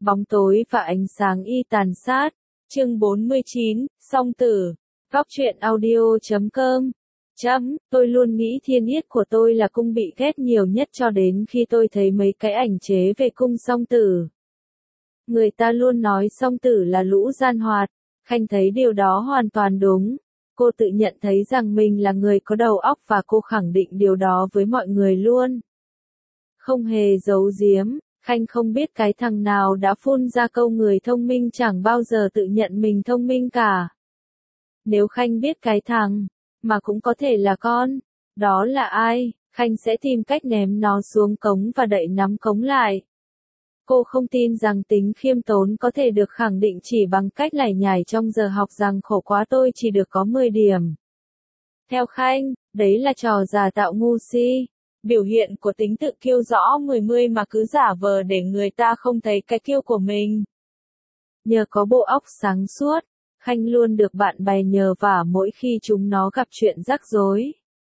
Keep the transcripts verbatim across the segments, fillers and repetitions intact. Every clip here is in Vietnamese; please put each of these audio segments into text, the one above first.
Bóng tối và ánh sáng y tàn sát. Chương bốn mươi chín, song tử. Góc truyện audio chấm com. Chấm, tôi luôn nghĩ thiên yết của tôi là cung bị ghét nhiều nhất cho đến khi tôi thấy mấy cái ảnh chế về cung song tử. Người ta luôn nói song tử là lũ gian hoạt, Khanh thấy điều đó hoàn toàn đúng. Cô tự nhận thấy rằng mình là người có đầu óc và cô khẳng định điều đó với mọi người luôn. Không hề giấu giếm, Khanh không biết cái thằng nào đã phun ra câu người thông minh chẳng bao giờ tự nhận mình thông minh cả. Nếu Khanh biết cái thằng, mà cũng có thể là con, đó là ai, Khanh sẽ tìm cách ném nó xuống cống và đậy nắm cống lại. Cô không tin rằng tính khiêm tốn có thể được khẳng định chỉ bằng cách lải nhải trong giờ học rằng khổ quá tôi chỉ được có mười điểm. Theo Khanh, đấy là trò giả tạo ngu si, biểu hiện của tính tự kiêu rõ mười mươi mà cứ giả vờ để người ta không thấy cái kiêu của mình. Nhờ có bộ óc sáng suốt, Khanh luôn được bạn bè nhờ vả mỗi khi chúng nó gặp chuyện rắc rối.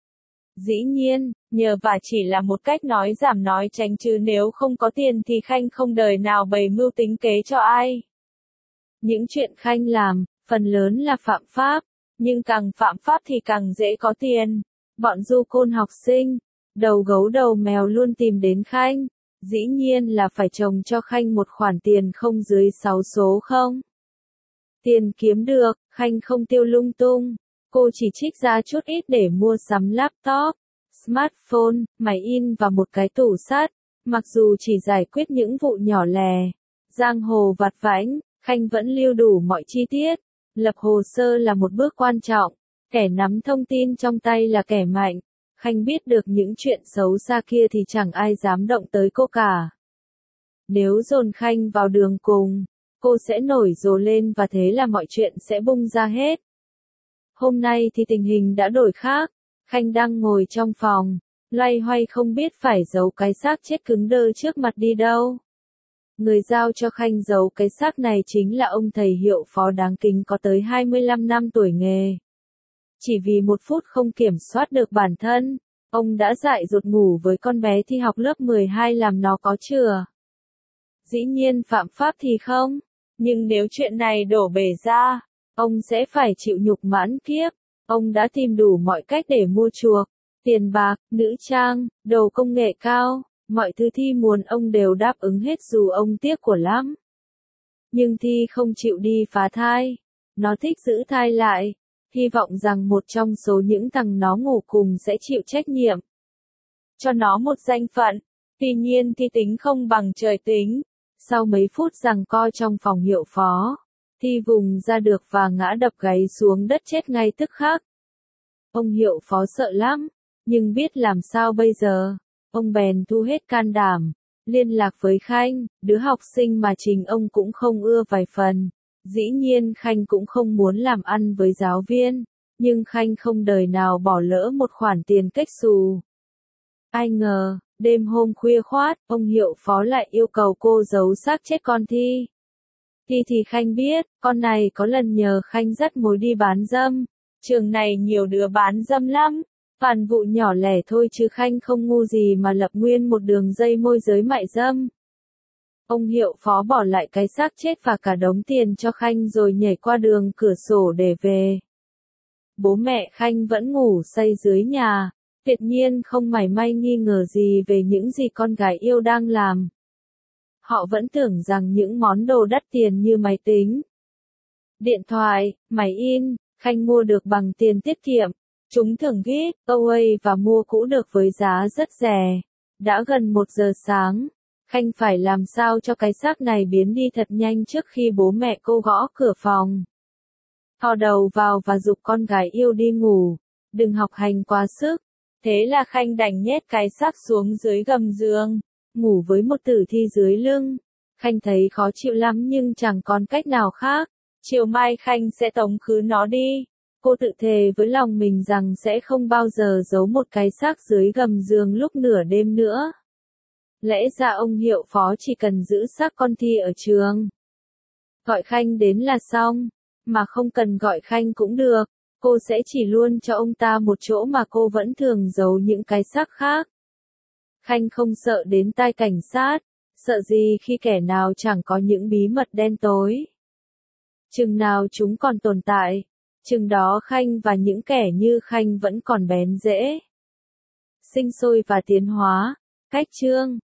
Dĩ nhiên, nhờ vả chỉ là một cách nói giảm nói tránh chứ nếu không có tiền thì Khanh không đời nào bày mưu tính kế cho ai. Những chuyện Khanh làm, phần lớn là phạm pháp, nhưng càng phạm pháp thì càng dễ có tiền. Bọn du côn học sinh, đầu gấu đầu mèo luôn tìm đến Khanh, dĩ nhiên là phải trồng cho Khanh một khoản tiền không dưới sáu số không. Tiền kiếm được, Khanh không tiêu lung tung. Cô chỉ trích ra chút ít để mua sắm laptop, smartphone, máy in và một cái tủ sắt. Mặc dù chỉ giải quyết những vụ nhỏ lè, giang hồ vặt vãnh, Khanh vẫn lưu đủ mọi chi tiết. Lập hồ sơ là một bước quan trọng, kẻ nắm thông tin trong tay là kẻ mạnh. Khanh biết được những chuyện xấu xa kia thì chẳng ai dám động tới cô cả. Nếu dồn Khanh vào đường cùng, cô sẽ nổi rồ lên và thế là mọi chuyện sẽ bung ra hết. Hôm nay thì tình hình đã đổi khác, Khanh đang ngồi trong phòng, loay hoay không biết phải giấu cái xác chết cứng đơ trước mặt đi đâu. Người giao cho Khanh giấu cái xác này chính là ông thầy hiệu phó đáng kính có tới hai mươi lăm năm tuổi nghề. Chỉ vì một phút không kiểm soát được bản thân, ông đã dại dột ngủ với con bé thi học lớp mười hai làm nó có chừa. Dĩ nhiên phạm pháp thì không, nhưng nếu chuyện này đổ bể ra, ông sẽ phải chịu nhục mãn kiếp. Ông đã tìm đủ mọi cách để mua chuộc, tiền bạc, nữ trang, đồ công nghệ cao, mọi thứ Thi muốn ông đều đáp ứng hết dù ông tiếc của lắm. Nhưng Thi không chịu đi phá thai, nó thích giữ thai lại, hy vọng rằng một trong số những thằng nó ngủ cùng sẽ chịu trách nhiệm. Cho nó một danh phận, tuy nhiên Thi tính không bằng trời tính. Sau mấy phút giằng co trong phòng hiệu phó, Thi vùng ra được và ngã đập gáy xuống đất chết ngay tức khắc. Ông hiệu phó sợ lắm, nhưng biết làm sao bây giờ, ông bèn thu hết can đảm, liên lạc với Khanh, đứa học sinh mà chính ông cũng không ưa vài phần. Dĩ nhiên Khanh cũng không muốn làm ăn với giáo viên, nhưng Khanh không đời nào bỏ lỡ một khoản tiền cách xù. Ai ngờ, đêm hôm khuya khoát, ông hiệu phó lại yêu cầu cô giấu xác chết con Thi. Thi thì Khanh biết, con này có lần nhờ Khanh dắt mối đi bán dâm. Trường này nhiều đứa bán dâm lắm, toàn vụ nhỏ lẻ thôi chứ Khanh không ngu gì mà lập nguyên một đường dây môi giới mại dâm. Ông hiệu phó bỏ lại cái xác chết và cả đống tiền cho Khanh rồi nhảy qua đường cửa sổ để về. Bố mẹ Khanh vẫn ngủ say dưới nhà, tuyệt nhiên không mảy may nghi ngờ gì về những gì con gái yêu đang làm. Họ vẫn tưởng rằng những món đồ đắt tiền như máy tính, điện thoại, máy in, Khanh mua được bằng tiền tiết kiệm. Chúng thường ghét, away và mua cũ được với giá rất rẻ. Đã gần một giờ sáng, Khanh phải làm sao cho cái xác này biến đi thật nhanh trước khi bố mẹ cô gõ cửa phòng. Thò đầu vào và giục con gái yêu đi ngủ, đừng học hành quá sức. Thế là Khanh đành nhét cái xác xuống dưới gầm giường, ngủ với một tử thi dưới lưng. Khanh thấy khó chịu lắm nhưng chẳng còn cách nào khác. Chiều mai Khanh sẽ tống khứ nó đi. Cô tự thề với lòng mình rằng sẽ không bao giờ giấu một cái xác dưới gầm giường lúc nửa đêm nữa. Lẽ ra ông hiệu phó chỉ cần giữ xác con Thi ở trường, gọi Khanh đến là xong, mà không cần gọi Khanh cũng được. Cô sẽ chỉ luôn cho ông ta một chỗ mà cô vẫn thường giấu những cái xác khác. Khanh không sợ đến tai cảnh sát, Sợ gì khi kẻ nào chẳng có những bí mật đen tối. Chừng nào chúng còn tồn tại, chừng đó Khanh và những kẻ như Khanh vẫn còn bén rễ, sinh sôi và tiến hóa. Cách chương